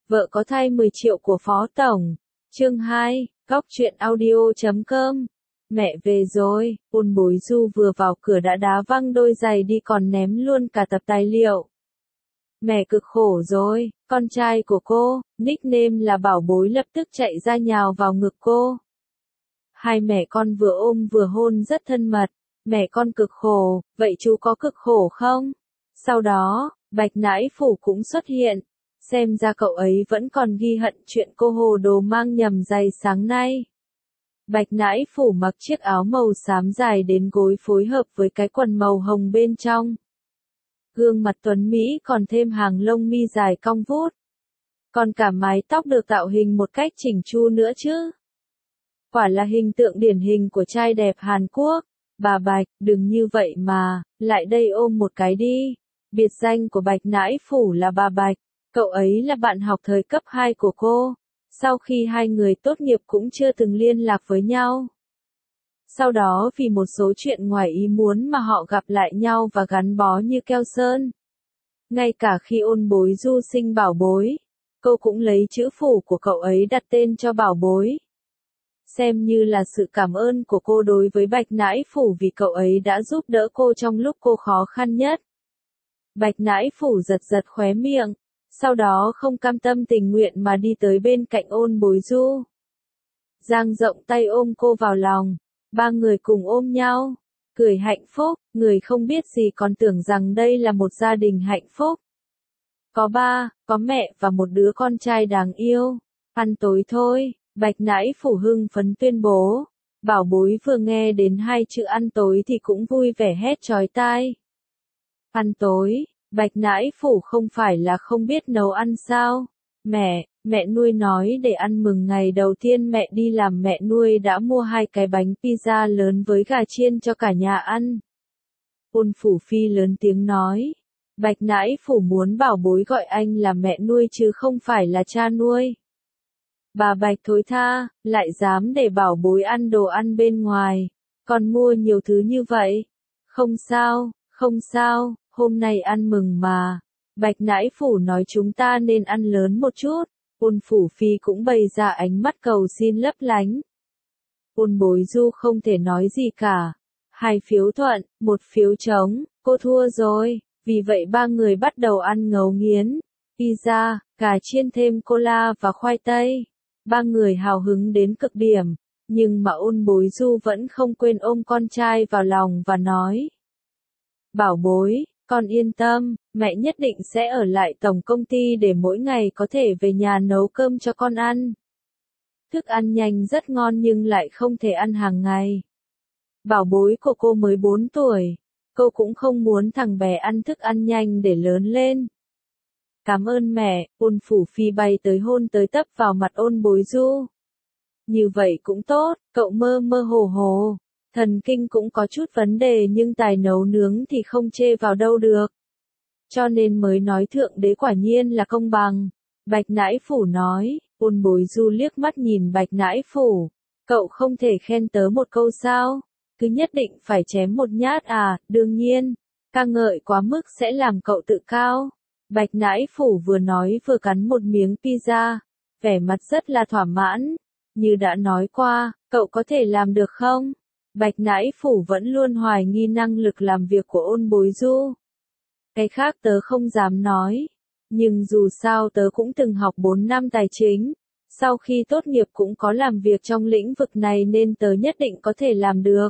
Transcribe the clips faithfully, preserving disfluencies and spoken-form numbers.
Vợ có thai mười triệu của Phó Tổng. Chương hai, Góc truyện audio chấm com. Mẹ về rồi, Ôn Bối Du vừa vào cửa đã đá văng đôi giày đi còn ném luôn cả tập tài liệu. Mẹ cực khổ rồi, con trai của cô, nickname là Bảo Bối lập tức chạy ra nhào vào ngực cô. Hai mẹ con vừa ôm vừa hôn rất thân mật, mẹ con cực khổ, vậy chú có cực khổ không? Sau đó, Bạch Nãi Phủ cũng xuất hiện, xem ra cậu ấy vẫn còn ghi hận chuyện cô hồ đồ mang nhầm giày sáng nay. Bạch Nãi Phủ mặc chiếc áo màu xám dài đến gối phối hợp với cái quần màu hồng bên trong. Gương mặt tuấn Mỹ còn thêm hàng lông mi dài cong vút. Còn cả mái tóc được tạo hình một cách chỉnh chu nữa chứ. Quả là hình tượng điển hình của trai đẹp Hàn Quốc. Bà Bạch, đừng như vậy mà, lại đây ôm một cái đi. Biệt danh của Bạch Nãi Phủ là bà Bạch, cậu ấy là bạn học thời cấp hai của cô. Sau khi hai người tốt nghiệp cũng chưa từng liên lạc với nhau. Sau đó vì một số chuyện ngoài ý muốn mà họ gặp lại nhau và gắn bó như keo sơn. Ngay cả khi Ôn Bối Du sinh Bảo Bối, cô cũng lấy chữ phủ của cậu ấy đặt tên cho Bảo Bối. Xem như là sự cảm ơn của cô đối với Bạch Nãi Phủ vì cậu ấy đã giúp đỡ cô trong lúc cô khó khăn nhất. Bạch Nãi Phủ giật giật khóe miệng, sau đó không cam tâm tình nguyện mà đi tới bên cạnh Ôn Bối Du. Dang rộng tay ôm cô vào lòng, ba người cùng ôm nhau, cười hạnh phúc, người không biết gì còn tưởng rằng đây là một gia đình hạnh phúc. Có ba, có mẹ và một đứa con trai đáng yêu. Ăn tối thôi, Bạch Nãi Phủ hưng phấn tuyên bố. Bảo Bối vừa nghe đến hai chữ ăn tối thì cũng vui vẻ hét chói tai. Ăn tối, Bạch Nãi Phủ không phải là không biết nấu ăn sao? Mẹ, mẹ nuôi nói để ăn mừng ngày đầu tiên mẹ đi làm mẹ nuôi đã mua hai cái bánh pizza lớn với gà chiên cho cả nhà ăn. Ôn Phủ Phi lớn tiếng nói. Bạch Nãi Phủ muốn Bảo Bối gọi anh là mẹ nuôi chứ không phải là cha nuôi. Bà Bạch thối tha, lại dám để Bảo Bối ăn đồ ăn bên ngoài, còn mua nhiều thứ như vậy. Không sao, không sao, hôm nay ăn mừng mà. Bạch Nãi Phủ nói chúng ta nên ăn lớn một chút. Ôn Phủ Phi cũng bày ra ánh mắt cầu xin lấp lánh. Ôn Bối Du không thể nói gì cả. Hai phiếu thuận, một phiếu trống, cô thua rồi. Vì vậy ba người bắt đầu ăn ngấu nghiến. Pizza, gà chiên thêm cola và khoai tây. Ba người hào hứng đến cực điểm. Nhưng mà Ôn Bối Du vẫn không quên ôm con trai vào lòng và nói. Bảo Bối, con yên tâm, mẹ nhất định sẽ ở lại tổng công ty để mỗi ngày có thể về nhà nấu cơm cho con ăn. Thức ăn nhanh rất ngon nhưng lại không thể ăn hàng ngày. Bảo Bối của cô mới bốn tuổi, cô cũng không muốn thằng bé ăn thức ăn nhanh để lớn lên. Cảm ơn mẹ, Ôn Phủ Phi bay tới hôn tới tấp vào mặt Ôn Bối Du. Như vậy cũng tốt, cậu mơ mơ hồ hồ. Thần kinh cũng có chút vấn đề nhưng tài nấu nướng thì không chê vào đâu được. Cho nên mới nói thượng đế quả nhiên là công bằng. Bạch Nãi Phủ nói. Ôn Bối Du liếc mắt nhìn Bạch Nãi Phủ. Cậu không thể khen tớ một câu sao? Cứ nhất định phải chém một nhát à? Đương nhiên, ca ngợi quá mức sẽ làm cậu tự cao. Bạch Nãi Phủ vừa nói vừa cắn một miếng pizza, vẻ mặt rất là thỏa mãn. Như đã nói qua, cậu có thể làm được không? Bạch Nãi Phủ vẫn luôn hoài nghi năng lực làm việc của Ôn Bối Du. Cái khác tớ không dám nói. Nhưng dù sao tớ cũng từng học bốn năm tài chính. Sau khi tốt nghiệp cũng có làm việc trong lĩnh vực này nên tớ nhất định có thể làm được.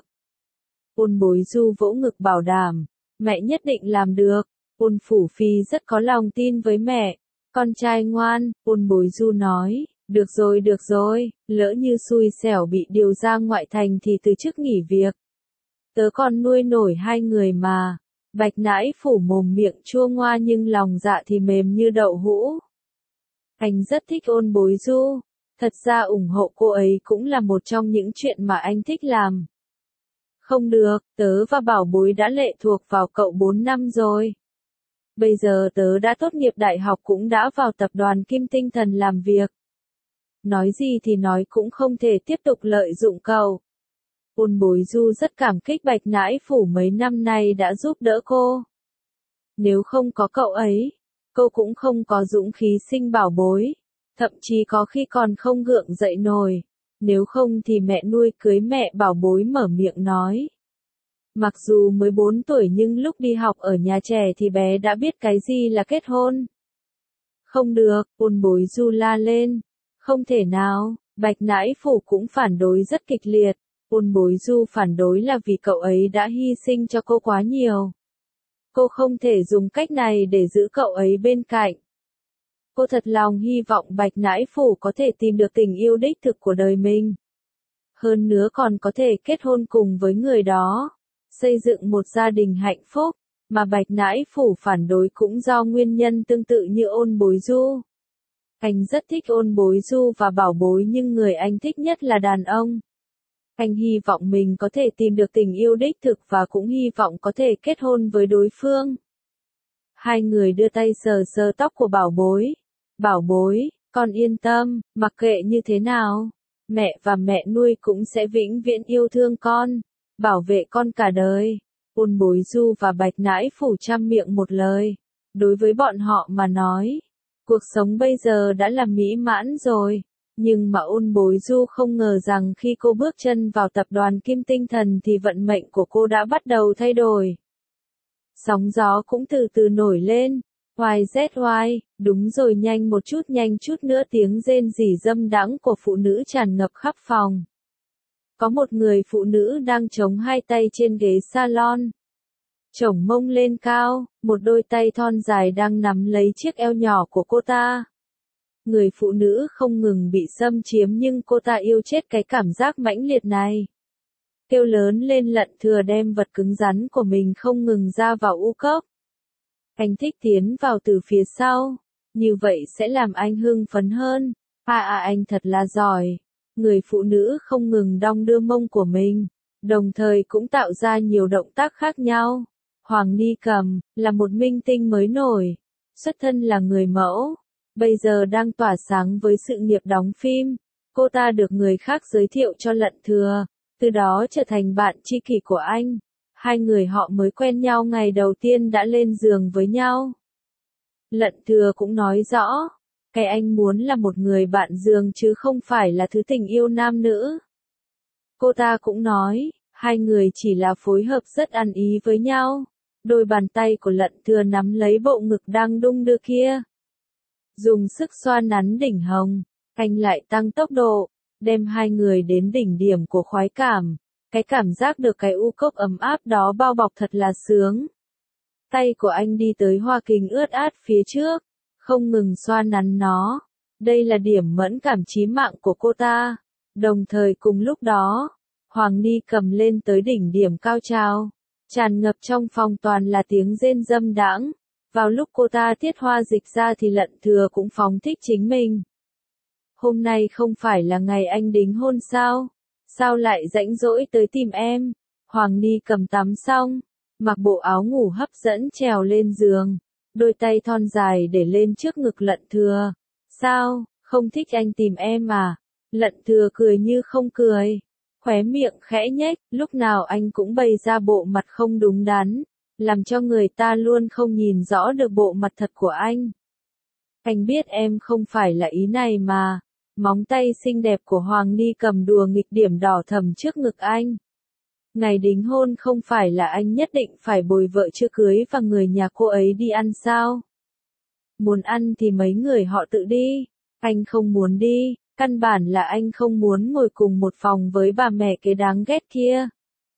Ôn Bối Du vỗ ngực bảo đảm. Mẹ nhất định làm được. Ôn Phủ Phi rất có lòng tin với mẹ. Con trai ngoan, Ôn Bối Du nói. Được rồi được rồi, lỡ như xui xẻo bị điều ra ngoại thành thì từ chức nghỉ việc. Tớ còn nuôi nổi hai người mà. Bạch Nãi Phủ mồm miệng chua ngoa nhưng lòng dạ thì mềm như đậu hũ. Anh rất thích Ôn Bối Du. Thật ra ủng hộ cô ấy cũng là một trong những chuyện mà anh thích làm. Không được, tớ và Bảo Bối đã lệ thuộc vào cậu bốn năm rồi. Bây giờ tớ đã tốt nghiệp đại học cũng đã vào tập đoàn Kim Tinh Thần làm việc. Nói gì thì nói cũng không thể tiếp tục lợi dụng cậu. Ôn Bối Du rất cảm kích Bạch Nãi Phủ mấy năm nay đã giúp đỡ cô. Nếu không có cậu ấy, cô cũng không có dũng khí sinh Bảo Bối. Thậm chí có khi còn không gượng dậy nổi. Nếu không thì mẹ nuôi cưới mẹ bảo bối mở miệng nói. Mặc dù mới bốn tuổi nhưng lúc đi học ở nhà trẻ thì bé đã biết cái gì là kết hôn. Không được, ôn bối Du la lên. Không thể nào, Bạch Nãi Phủ cũng phản đối rất kịch liệt. Ôn bối Du phản đối là vì cậu ấy đã hy sinh cho cô quá nhiều. Cô không thể dùng cách này để giữ cậu ấy bên cạnh. Cô thật lòng hy vọng Bạch Nãi Phủ có thể tìm được tình yêu đích thực của đời mình. Hơn nữa còn có thể kết hôn cùng với người đó. Xây dựng một gia đình hạnh phúc. Mà Bạch Nãi Phủ phản đối cũng do nguyên nhân tương tự như ôn bối Du. Anh rất thích ôn bối Du và bảo bối nhưng người anh thích nhất là đàn ông. Anh hy vọng mình có thể tìm được tình yêu đích thực và cũng hy vọng có thể kết hôn với đối phương. Hai người đưa tay sờ sờ tóc của bảo bối. Bảo bối, con yên tâm, mặc kệ như thế nào, mẹ và mẹ nuôi cũng sẽ vĩnh viễn yêu thương con, bảo vệ con cả đời. Ôn bối Du và Bạch Nãi Phủ trăm miệng một lời. Đối với bọn họ mà nói, cuộc sống bây giờ đã là mỹ mãn rồi. Nhưng mà ôn bối Du không ngờ rằng khi cô bước chân vào tập đoàn Kim Tinh Thần thì vận mệnh của cô đã bắt đầu thay đổi. Sóng gió cũng từ từ nổi lên. Y Z Y, đúng rồi, nhanh một chút nhanh chút nữa, tiếng rên rỉ dâm đãng của phụ nữ tràn ngập khắp phòng. Có một người phụ nữ đang chống hai tay trên ghế salon. Chổng mông lên cao, một đôi tay thon dài đang nắm lấy chiếc eo nhỏ của cô ta. Người phụ nữ không ngừng bị xâm chiếm nhưng cô ta yêu chết cái cảm giác mãnh liệt này. Kêu lớn lên, Lận Thừa đem vật cứng rắn của mình không ngừng ra vào u cốc. Anh thích tiến vào từ phía sau, như vậy sẽ làm anh hưng phấn hơn. À à, anh thật là giỏi. Người phụ nữ không ngừng đong đưa mông của mình, đồng thời cũng tạo ra nhiều động tác khác nhau. Hoàng Ni Cầm là một minh tinh mới nổi, xuất thân là người mẫu, bây giờ đang tỏa sáng với sự nghiệp đóng phim. Cô ta được người khác giới thiệu cho Lận Thừa, từ đó trở thành bạn tri kỷ của anh. Hai người họ mới quen nhau ngày đầu tiên đã lên giường với nhau. Lận Thừa cũng nói rõ, cái anh muốn là một người bạn giường chứ không phải là thứ tình yêu nam nữ. Cô ta cũng nói, hai người chỉ là phối hợp rất ăn ý với nhau. Đôi bàn tay của Lận Thừa nắm lấy bộ ngực đang đung đưa kia. Dùng sức xoa nắn đỉnh hồng, anh lại tăng tốc độ, đem hai người đến đỉnh điểm của khoái cảm. Cái cảm giác được cái u cốc ấm áp đó bao bọc thật là sướng. Tay của anh đi tới hoa kình ướt át phía trước, không ngừng xoa nắn nó. Đây là điểm mẫn cảm chí mạng của cô ta. Đồng thời cùng lúc đó, Hoàng Ni Cầm lên tới đỉnh điểm cao trào. Tràn ngập trong phòng toàn là tiếng rên dâm đãng. Vào lúc cô ta tiết hoa dịch ra thì Lận Thừa cũng phóng thích chính mình. Hôm nay không phải là ngày anh đính hôn sao? Sao lại rãnh rỗi tới tìm em? Hoàng Ni Cầm tắm xong, mặc bộ áo ngủ hấp dẫn trèo lên giường, đôi tay thon dài để lên trước ngực Lận Thừa. Sao, không thích anh tìm em à? Lận Thừa cười như không cười, khóe miệng khẽ nhếch, lúc nào anh cũng bày ra bộ mặt không đúng đắn, làm cho người ta luôn không nhìn rõ được bộ mặt thật của anh. Anh biết em không phải là ý này mà. Móng tay xinh đẹp của Hoàng Ni Cầm đùa nghịch điểm đỏ thầm trước ngực anh. Ngày đính hôn không phải là anh nhất định phải bồi vợ chưa cưới và người nhà cô ấy đi ăn sao? Muốn ăn thì mấy người họ tự đi. Anh không muốn đi, căn bản là anh không muốn ngồi cùng một phòng với bà mẹ kế đáng ghét kia.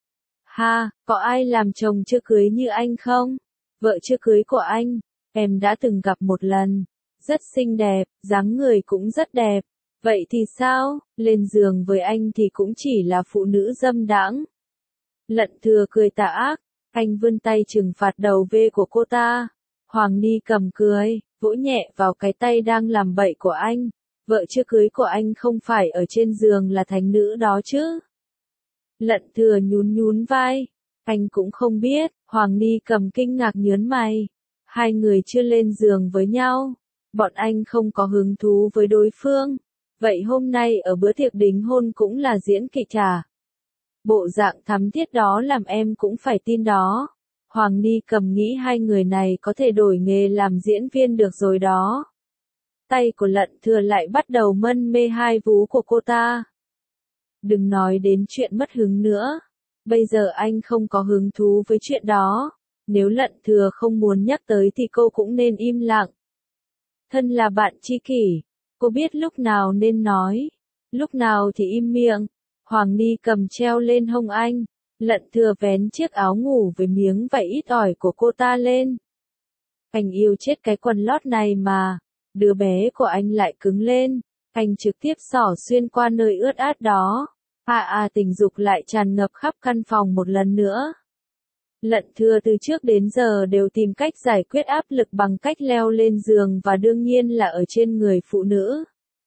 Ha, có ai làm chồng chưa cưới như anh không? Vợ chưa cưới của anh, em đã từng gặp một lần. Rất xinh đẹp, dáng người cũng rất đẹp. Vậy thì sao, lên giường với anh thì cũng chỉ là phụ nữ dâm đãng. Lận Thừa cười tà ác, anh vươn tay trừng phạt đầu vê của cô ta. Hoàng Ni Cầm cười, vỗ nhẹ vào cái tay đang làm bậy của anh. Vợ chưa cưới của anh không phải ở trên giường là thành nữ đó chứ? Lận Thừa nhún nhún vai, anh cũng không biết. Hoàng Ni Cầm kinh ngạc nhớn mày. Hai người chưa lên giường với nhau, bọn anh không có hứng thú với đối phương. Vậy hôm nay ở bữa tiệc đính hôn cũng là diễn kịch à? Bộ dạng thắm thiết đó làm em cũng phải tin đó. Hoàng Ni Cầm nghĩ hai người này có thể đổi nghề làm diễn viên được rồi đó. tay của Lận Thừa lại bắt đầu mân mê hai vú của cô ta. Đừng nói đến chuyện mất hứng nữa. Bây giờ anh không có hứng thú với chuyện đó. Nếu Lận Thừa không muốn nhắc tới thì cô cũng nên im lặng. Thân là bạn tri kỷ, cô biết lúc nào nên nói, lúc nào thì im miệng. Hoàng Ni cầm treo lên hông anh. Lận Thừa vén chiếc áo ngủ với miếng vải ít ỏi của cô ta lên. Anh yêu chết cái quần lót này mà. Đứa bé của anh lại cứng lên. Anh trực tiếp xỏ xuyên qua nơi ướt át đó. À à tình dục lại tràn ngập khắp căn phòng một lần nữa. Lận Thừa từ trước đến giờ đều tìm cách giải quyết áp lực bằng cách leo lên giường và đương nhiên là ở trên người phụ nữ.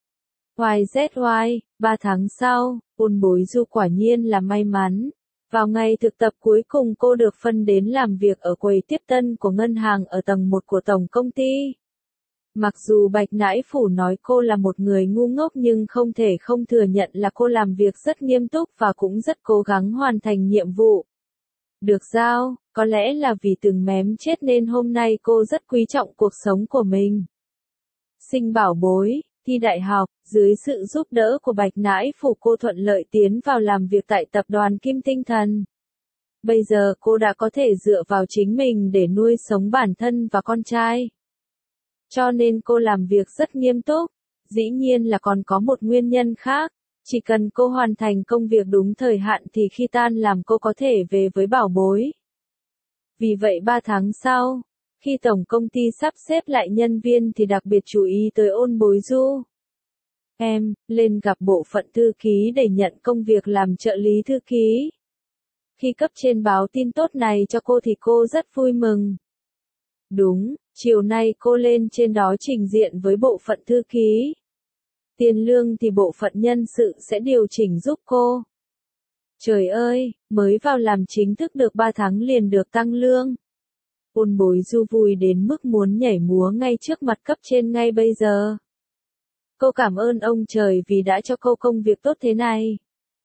Y Z Y, ba tháng sau, Ôn Bối Du quả nhiên là may mắn. Vào ngày thực tập cuối cùng cô được phân đến làm việc ở quầy tiếp tân của ngân hàng ở tầng một của tổng công ty. Mặc dù Bạch Nãi Phủ nói cô là một người ngu ngốc nhưng không thể không thừa nhận là cô làm việc rất nghiêm túc và cũng rất cố gắng hoàn thành nhiệm vụ được giao, có lẽ là vì từng mém chết nên hôm nay cô rất quý trọng cuộc sống của mình. Sinh bảo bối, thi đại học, dưới sự giúp đỡ của Bạch Nãi Phủ cô thuận lợi tiến vào làm việc tại tập đoàn Kim Tinh Thần. Bây giờ cô đã có thể dựa vào chính mình để nuôi sống bản thân và con trai. Cho nên cô làm việc rất nghiêm túc, dĩ nhiên là còn có một nguyên nhân khác. Chỉ cần cô hoàn thành công việc đúng thời hạn thì khi tan làm cô có thể về với bảo bối. Vì vậy ba tháng sau, khi tổng công ty sắp xếp lại nhân viên thì đặc biệt chú ý tới Ôn Bối Du. Em, lên gặp bộ phận thư ký để nhận công việc làm trợ lý thư ký. Khi cấp trên báo tin tốt này cho cô thì cô rất vui mừng. Đúng, chiều nay cô lên trên đó trình diện với bộ phận thư ký. Tiền lương thì bộ phận nhân sự sẽ điều chỉnh giúp cô. Trời ơi, mới vào làm chính thức được ba tháng liền được tăng lương. Ôn Bối Du vui đến mức muốn nhảy múa ngay trước mặt cấp trên ngay bây giờ. Cô cảm ơn ông trời vì đã cho cô công việc tốt thế này.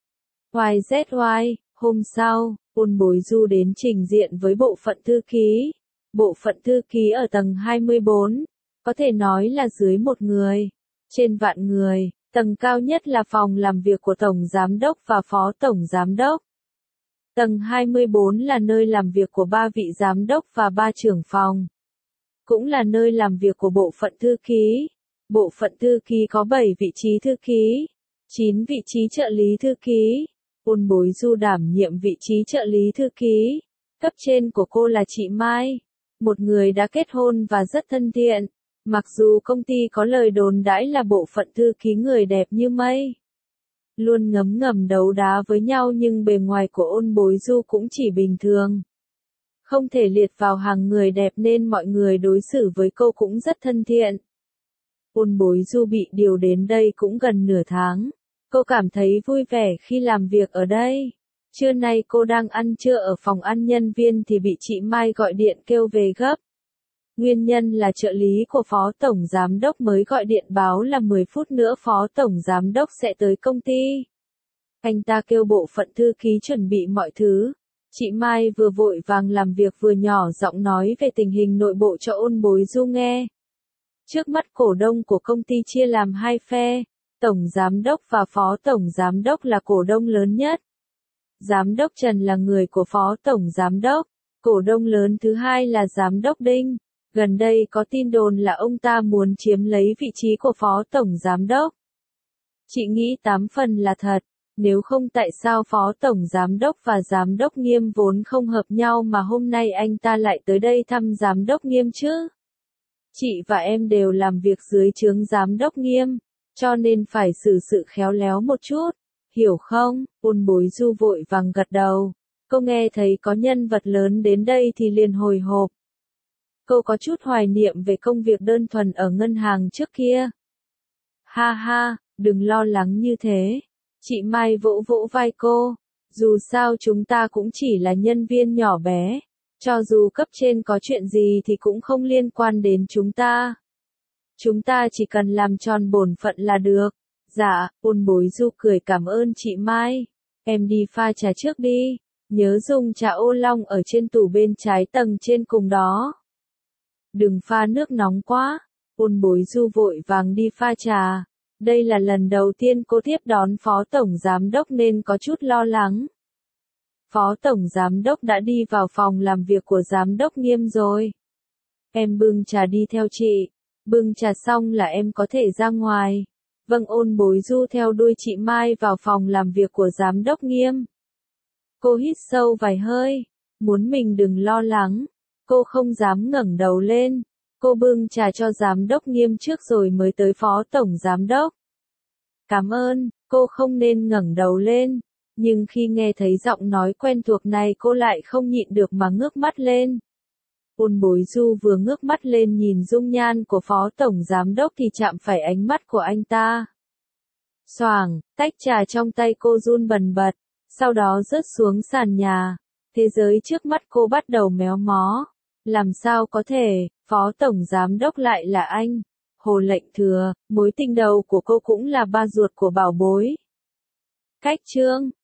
Y Z Y, hôm sau, Ôn Bối Du đến trình diện với bộ phận thư ký. Bộ phận thư ký ở tầng hai mươi bốn, có thể nói là dưới một người, trên vạn người, tầng cao nhất là phòng làm việc của Tổng Giám đốc và Phó Tổng Giám đốc. Tầng hai mươi bốn là nơi làm việc của ba vị giám đốc và ba trưởng phòng. Cũng là nơi làm việc của bộ phận thư ký. Bộ phận thư ký có bảy vị trí thư ký, chín vị trí trợ lý thư ký. Ôn Bối Du đảm nhiệm vị trí trợ lý thư ký. Cấp trên của cô là chị Mai, một người đã kết hôn và rất thân thiện. Mặc dù công ty có lời đồn đãi là bộ phận thư ký người đẹp như mây, luôn ngấm ngầm đấu đá với nhau nhưng bề ngoài của Ôn Bối Du cũng chỉ bình thường. Không thể liệt vào hàng người đẹp nên mọi người đối xử với cô cũng rất thân thiện. Ôn Bối Du bị điều đến đây cũng gần nửa tháng. Cô cảm thấy vui vẻ khi làm việc ở đây. Trưa nay cô đang ăn trưa ở phòng ăn nhân viên thì bị chị Mai gọi điện kêu về gấp. Nguyên nhân là trợ lý của Phó Tổng Giám đốc mới gọi điện báo là mười phút nữa Phó Tổng Giám đốc sẽ tới công ty. Anh ta kêu bộ phận thư ký chuẩn bị mọi thứ. Chị Mai vừa vội vàng làm việc vừa nhỏ giọng nói về tình hình nội bộ cho Ôn Bối Du nghe. Trước mắt cổ đông của công ty chia làm hai phe, Tổng Giám đốc và Phó Tổng Giám đốc là cổ đông lớn nhất. Giám đốc Trần là người của Phó Tổng Giám đốc, cổ đông lớn thứ hai là Giám đốc Đinh. Gần đây có tin đồn là ông ta muốn chiếm lấy vị trí của Phó Tổng Giám đốc. Chị nghĩ tám phần là thật, nếu không tại sao Phó Tổng Giám đốc và Giám đốc Nghiêm vốn không hợp nhau mà hôm nay anh ta lại tới đây thăm Giám đốc Nghiêm chứ? Chị và em đều làm việc dưới trướng Giám đốc Nghiêm, cho nên phải xử sự khéo léo một chút, hiểu không? Ôn Bối Du vội vàng gật đầu. Cô nghe thấy có nhân vật lớn đến đây thì liền hồi hộp. Cô có chút hoài niệm về công việc đơn thuần ở ngân hàng trước kia. Ha ha, đừng lo lắng như thế. Chị Mai vỗ vỗ vai cô. Dù sao chúng ta cũng chỉ là nhân viên nhỏ bé. Cho dù cấp trên có chuyện gì thì cũng không liên quan đến chúng ta. Chúng ta chỉ cần làm tròn bổn phận là được. Dạ, Ôn Bối Du cười cảm ơn chị Mai. Em đi pha trà trước đi. Nhớ dùng trà ô long ở trên tủ bên trái tầng trên cùng đó. Đừng pha nước nóng quá. Ôn Bối Du vội vàng đi pha trà. Đây là lần đầu tiên cô tiếp đón Phó Tổng Giám Đốc nên có chút lo lắng. Phó Tổng Giám Đốc đã đi vào phòng làm việc của Giám Đốc Nghiêm rồi. Em bưng trà đi theo chị. Bưng trà xong là em có thể ra ngoài. Vâng. Ôn Bối Du theo đuôi chị Mai vào phòng làm việc của Giám Đốc Nghiêm. Cô hít sâu vài hơi. Muốn mình đừng lo lắng. Cô không dám ngẩng đầu lên. Cô bưng trà cho Giám Đốc Nghiêm trước rồi mới tới Phó Tổng Giám Đốc. Cảm ơn. Cô không nên ngẩng đầu lên. Nhưng khi nghe thấy giọng nói quen thuộc này cô lại không nhịn được mà ngước mắt lên. Ôn Bối Du vừa ngước mắt lên nhìn dung nhan của Phó Tổng Giám Đốc thì chạm phải ánh mắt của anh ta. Xoàng, tách trà trong tay cô run bần bật, sau đó rớt xuống sàn nhà. Thế giới trước mắt cô bắt đầu méo mó. Làm sao có thể, Phó Tổng Giám Đốc lại là anh? Hồ Lệnh Thừa, mối tình đầu của cô cũng là ba ruột của Bảo Bối. Cách chương